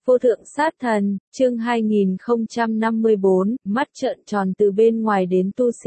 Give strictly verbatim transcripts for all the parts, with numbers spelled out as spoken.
Vô thượng sát thần, chương hai nghìn không trăm năm mươi bốn, mắt trợn tròn từ bên ngoài đến tu sĩ.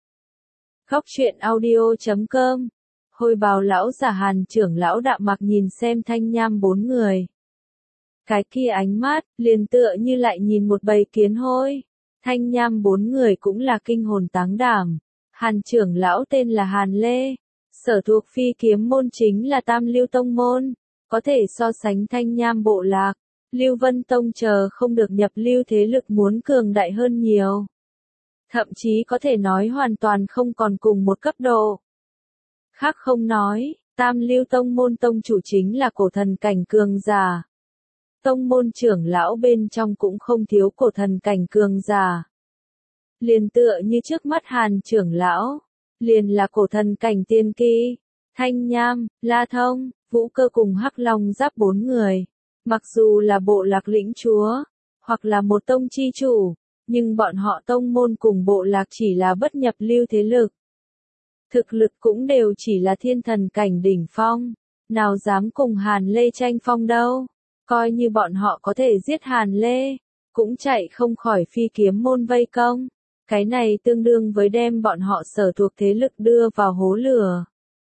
Góc truyện audio chấm com. Hồi bào lão giả Hàn trưởng lão đạm mặc nhìn xem Thanh Nham bốn người. Cái kia ánh mắt, liền tựa như lại nhìn một bầy kiến hôi. Thanh Nham bốn người cũng là kinh hồn táng đảm. Hàn trưởng lão tên là Hàn Lê. Sở thuộc phi kiếm môn chính là Tam Lưu Tông môn. Có thể so sánh Thanh Nham bộ lạc. Lưu Vân Tông chờ không được nhập lưu thế lực muốn cường đại hơn nhiều. Thậm chí có thể nói hoàn toàn không còn cùng một cấp độ. Khác không nói, Tam Lưu Tông môn tông chủ chính là cổ thần cảnh cường giả. Tông môn trưởng lão bên trong cũng không thiếu cổ thần cảnh cường giả. Liền tựa như trước mắt Hàn trưởng lão, liền là cổ thần cảnh tiên kỳ, Thanh Nham, La Thông, Vũ Cơ cùng Hắc Long Giáp bốn người. Mặc dù là bộ lạc lĩnh chúa, hoặc là một tông chi chủ, nhưng bọn họ tông môn cùng bộ lạc chỉ là bất nhập lưu thế lực. Thực lực cũng đều chỉ là thiên thần cảnh đỉnh phong, nào dám cùng Hàn Lê tranh phong đâu. Coi như bọn họ có thể giết Hàn Lê, cũng chạy không khỏi phi kiếm môn vây công. Cái này tương đương với đem bọn họ sở thuộc thế lực đưa vào hố lửa.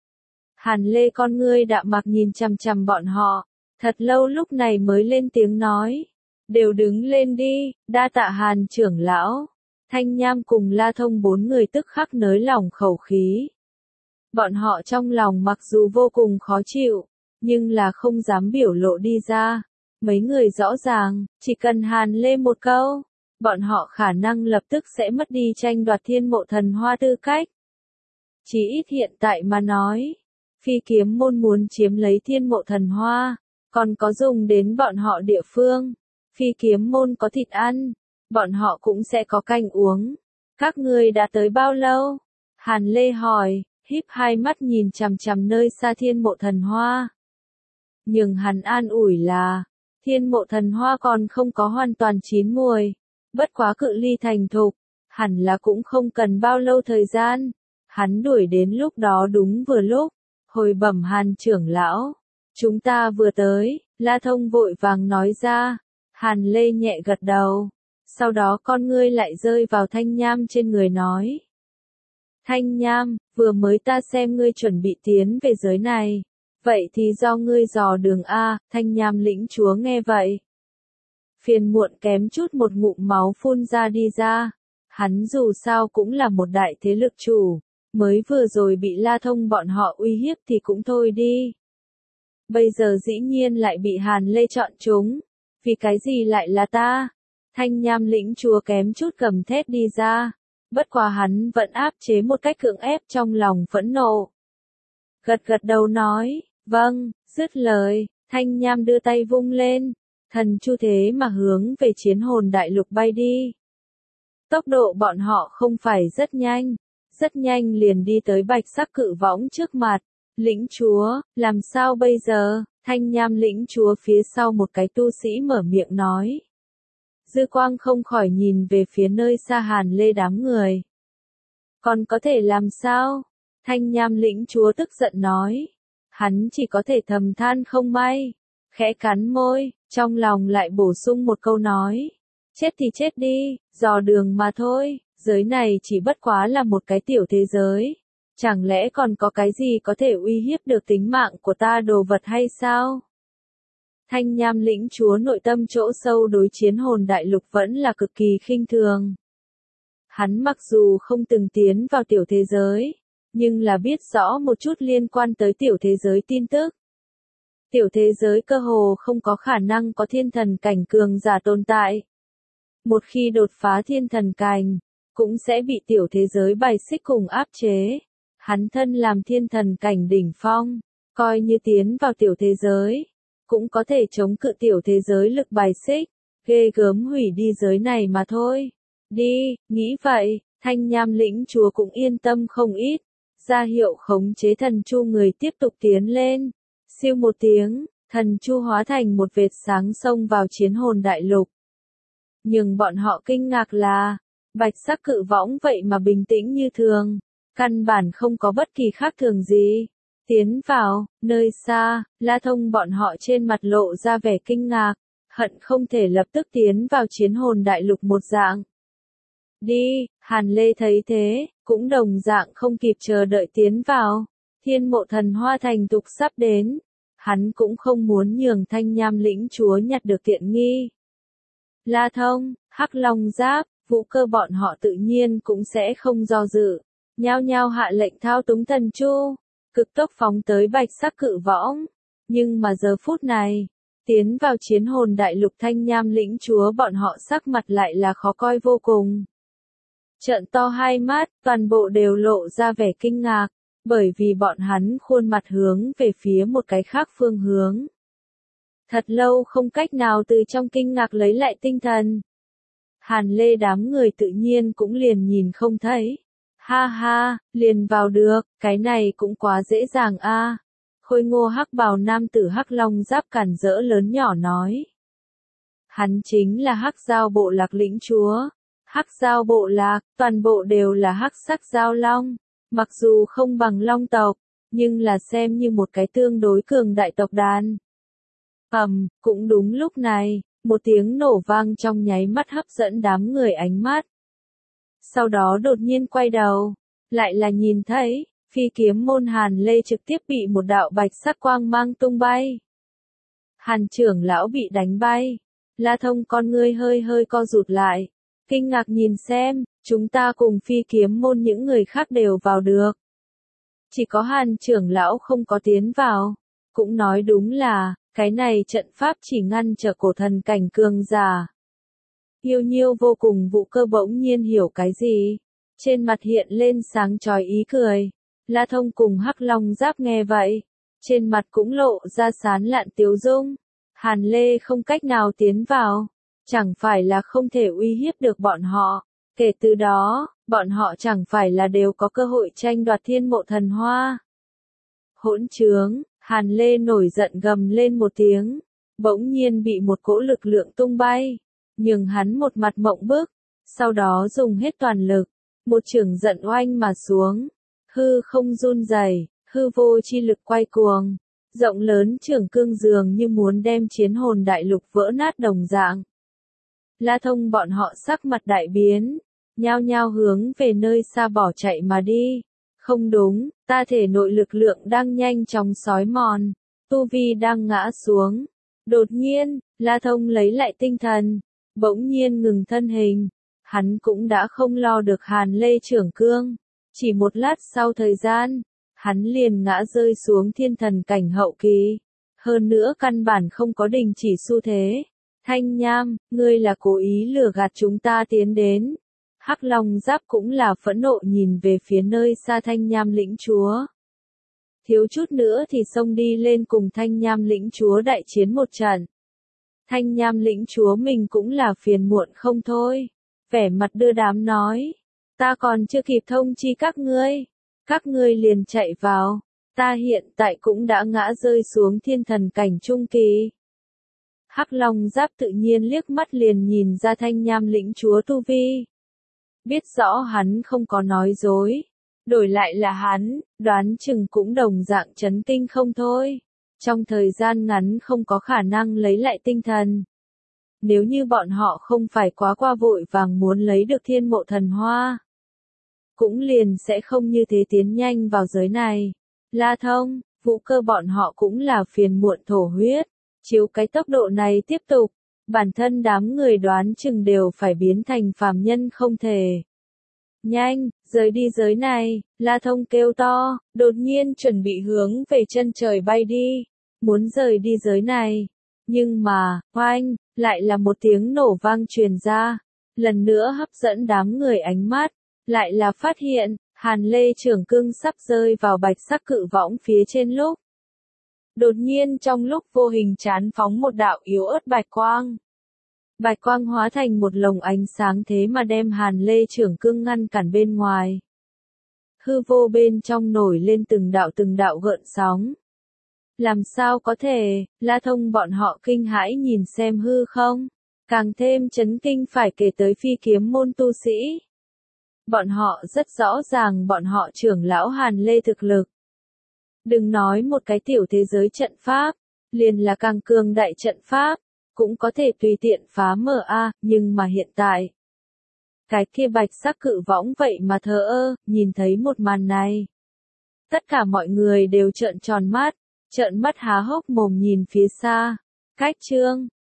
Hàn Lê con ngươi đạm mặc nhìn chằm chằm bọn họ. Thật lâu lúc này mới lên tiếng nói. Đều đứng lên đi, đa tạ Hàn trưởng lão. Thanh Nham cùng La Thông bốn người tức khắc nới lỏng khẩu khí. Bọn họ trong lòng mặc dù vô cùng khó chịu, nhưng là không dám biểu lộ đi ra. Mấy người rõ ràng, chỉ cần Hàn Lê một câu, bọn họ khả năng lập tức sẽ mất đi tranh đoạt thiên mộ thần hoa tư cách. Chỉ ít hiện tại mà nói, phi kiếm môn muốn chiếm lấy thiên mộ thần hoa. Còn có dùng đến bọn họ địa phương, phi kiếm môn có thịt ăn, bọn họ cũng sẽ có canh uống. Các ngươi đã tới bao lâu? Hàn Lê hỏi, híp hai mắt nhìn chằm chằm nơi xa thiên mộ thần hoa. Nhưng hắn an ủi là, thiên mộ thần hoa còn không có hoàn toàn chín muồi, bất quá cự ly thành thục, hẳn là cũng không cần bao lâu thời gian. Hắn đuổi đến lúc đó đúng vừa lúc, hồi bẩm Hàn trưởng lão. Chúng ta vừa tới, La Thông vội vàng nói ra. Hàn Lê nhẹ gật đầu. Sau đó con ngươi lại rơi vào Thanh Nham trên người nói. Thanh Nham, vừa mới ta xem ngươi chuẩn bị tiến về giới này. Vậy thì do ngươi dò đường A. Thanh Nham lĩnh chúa nghe vậy. Phiền muộn kém chút một ngụm máu phun ra đi ra. Hắn dù sao cũng là một đại thế lực chủ. Mới vừa rồi bị La Thông bọn họ uy hiếp thì cũng thôi đi. Bây giờ dĩ nhiên lại bị Hàn Lê chọn chúng. Vì cái gì lại là ta? Thanh Nham lĩnh chúa kém chút cầm thét đi ra. Bất quá hắn vẫn áp chế một cách cưỡng ép trong lòng phẫn nộ. Gật gật đầu nói, vâng, dứt lời, Thanh Nham đưa tay vung lên. Thần chu thế mà hướng về chiến hồn đại lục bay đi. Tốc độ bọn họ không phải rất nhanh. Rất nhanh liền đi tới bạch sắc cự võng trước mặt. Lĩnh chúa, làm sao bây giờ? Thanh Nham lĩnh chúa phía sau một cái tu sĩ mở miệng nói. Dư quang không khỏi nhìn về phía nơi xa Hàn Lê đám người. Còn có thể làm sao? Thanh Nham lĩnh chúa tức giận nói. Hắn chỉ có thể thầm than không may. Khẽ cắn môi, trong lòng lại bổ sung một câu nói. Chết thì chết đi, dò đường mà thôi, giới này chỉ bất quá là một cái tiểu thế giới. Chẳng lẽ còn có cái gì có thể uy hiếp được tính mạng của ta đồ vật hay sao? Thanh Nham lĩnh chúa nội tâm chỗ sâu đối chiến hồn đại lục vẫn là cực kỳ khinh thường. Hắn mặc dù không từng tiến vào tiểu thế giới, nhưng là biết rõ một chút liên quan tới tiểu thế giới tin tức. Tiểu thế giới cơ hồ không có khả năng có thiên thần cảnh cường giả tồn tại. Một khi đột phá thiên thần cảnh, cũng sẽ bị tiểu thế giới bài xích cùng áp chế. Hắn thân làm thiên thần cảnh đỉnh phong, coi như tiến vào tiểu thế giới, cũng có thể chống cự tiểu thế giới lực bài xích, ghê gớm hủy đi giới này mà thôi. Đi, nghĩ vậy, Thanh Nham lĩnh chúa cũng yên tâm không ít, ra hiệu khống chế thần chu người tiếp tục tiến lên. Siêu một tiếng, thần chu hóa thành một vệt sáng xông vào chiến hồn đại lục. Nhưng bọn họ kinh ngạc là, bạch sắc cự võng vậy mà bình tĩnh như thường. Căn bản không có bất kỳ khác thường gì. Tiến vào, nơi xa, La Thông bọn họ trên mặt lộ ra vẻ kinh ngạc. hận không thể lập tức tiến vào chiến hồn đại lục một dạng. Đi, Hàn Lê thấy thế, cũng đồng dạng không kịp chờ đợi tiến vào. Thiên Mộ Thần Hoa thành tục sắp đến, hắn cũng không muốn nhường Thanh Nham lĩnh chúa nhặt được tiện nghi. La Thông, Hắc Long Giáp, Vũ Cơ bọn họ tự nhiên cũng sẽ không do dự, nhao nhao hạ lệnh thao túng thần chu, cực tốc phóng tới bạch sắc cự võng. Nhưng mà giờ phút này, tiến vào chiến hồn đại lục Thanh Nham lĩnh chúa bọn họ sắc mặt lại là khó coi vô cùng. Trợn to hai mắt, toàn bộ đều lộ ra vẻ kinh ngạc, bởi vì bọn hắn khuôn mặt hướng về phía một cái khác phương hướng. Thật lâu không cách nào từ trong kinh ngạc lấy lại tinh thần. Hàn Lê đám người tự nhiên cũng liền nhìn không thấy. Ha ha, liền vào được, cái này cũng quá dễ dàng a. À. Khôi ngô hắc bào nam tử Hắc Long Giáp cản rỡ lớn nhỏ nói. Hắn chính là Hắc Giao bộ lạc lĩnh chúa. Hắc Giao bộ lạc, toàn bộ đều là hắc sắc giao long. Mặc dù không bằng long tộc, nhưng là xem như một cái tương đối cường đại tộc đàn. Ầm, cũng đúng lúc này, một tiếng nổ vang trong nháy mắt hấp dẫn đám người ánh mắt. Sau đó đột nhiên quay đầu, lại là nhìn thấy, phi kiếm môn Hàn Lê trực tiếp bị một đạo bạch sắc quang mang tung bay. Hàn trưởng lão bị đánh bay, La Thông con ngươi hơi hơi co rụt lại, kinh ngạc nhìn xem, chúng ta cùng phi kiếm môn những người khác đều vào được. Chỉ có Hàn trưởng lão không có tiến vào, cũng nói đúng là, cái này trận pháp chỉ ngăn trở cổ thần cảnh cường giả. Yêu Nhiêu vô cùng Vũ Cơ bỗng nhiên hiểu cái gì, trên mặt hiện lên sáng chói ý cười. La Thông cùng Hắc Long Giáp nghe vậy, trên mặt cũng lộ ra sán lạn tiếu dung. Hàn Lê không cách nào tiến vào, chẳng phải là không thể uy hiếp được bọn họ. Kể từ đó, bọn họ chẳng phải là đều có cơ hội tranh đoạt Thiên Mộ Thần Hoa. Hỗn trướng, Hàn Lê nổi giận gầm lên một tiếng, bỗng nhiên bị một cỗ lực lượng tung bay, nhưng hắn một mặt mộng bức, sau đó dùng hết toàn lực, một chưởng giận oanh mà xuống, hư không run rẩy, hư vô chi lực quay cuồng, rộng lớn chưởng cương dường như muốn đem chiến hồn đại lục vỡ nát đồng dạng. La Thông bọn họ sắc mặt đại biến, nhao nhao hướng về nơi xa bỏ chạy mà đi. Không đúng, ta thể nội lực lượng đang nhanh chóng xói mòn, tu vi đang ngã xuống. Đột nhiên, La Thông lấy lại tinh thần, bỗng nhiên ngừng thân hình. Hắn cũng đã không lo được Hàn Lê trưởng cương. Chỉ một lát sau thời gian, hắn liền ngã rơi xuống thiên thần cảnh hậu kỳ. Hơn nữa căn bản không có đình chỉ xu thế. Thanh Nham, ngươi là cố ý lừa gạt chúng ta tiến đến. Hắc Long Giáp cũng là phẫn nộ nhìn về phía nơi xa Thanh Nham lĩnh chúa. Thiếu chút nữa thì xông đi lên cùng Thanh Nham lĩnh chúa đại chiến một trận. Thanh Nham lĩnh chúa mình cũng là phiền muộn không thôi. Vẻ mặt đưa đám nói. Ta còn chưa kịp thông chi các ngươi. Các ngươi liền chạy vào. Ta hiện tại cũng đã ngã rơi xuống thiên thần cảnh trung kỳ. Hắc Long Giáp tự nhiên liếc mắt liền nhìn ra Thanh Nham lĩnh chúa tu vi. Biết rõ hắn không có nói dối. Đổi lại là hắn, đoán chừng cũng đồng dạng chấn kinh không thôi. Trong thời gian ngắn không có khả năng lấy lại tinh thần. Nếu như bọn họ không phải quá qua vội vàng muốn lấy được Thiên Mộ Thần Hoa, cũng liền sẽ không như thế tiến nhanh vào giới này. La Thông, Vũ Cơ bọn họ cũng là phiền muộn thổ huyết. Chiếu cái tốc độ này tiếp tục, bản thân đám người đoán chừng đều phải biến thành phàm nhân không thể. Nhanh, rời đi giới này, La Thông kêu to, đột nhiên chuẩn bị hướng về chân trời bay đi, muốn rời đi giới này. Nhưng mà, oanh, lại là một tiếng nổ vang truyền ra, lần nữa hấp dẫn đám người ánh mắt, lại là phát hiện, Hàn Lê trưởng cương sắp rơi vào bạch sắc cự võng phía trên lúc. Đột nhiên trong lúc vô hình chán phóng một đạo yếu ớt bạch quang. Bạch quang hóa thành một lồng ánh sáng thế mà đem Hàn Lê trưởng cương ngăn cản bên ngoài. Hư vô bên trong nổi lên từng đạo từng đạo gợn sóng. Làm sao có thể, La Thông bọn họ kinh hãi nhìn xem hư không, càng thêm chấn kinh phải kể tới phi kiếm môn tu sĩ. Bọn họ rất rõ ràng bọn họ trưởng lão Hàn Lê thực lực. Đừng nói một cái tiểu thế giới trận pháp, liền là càng cường đại trận pháp, cũng có thể tùy tiện phá mở a, nhưng mà hiện tại. Cái kia bạch sắc cự võng vậy mà thờ ơ, nhìn thấy một màn này. Tất cả mọi người đều trợn tròn mắt, trợn mắt há hốc mồm nhìn phía xa. Cách chương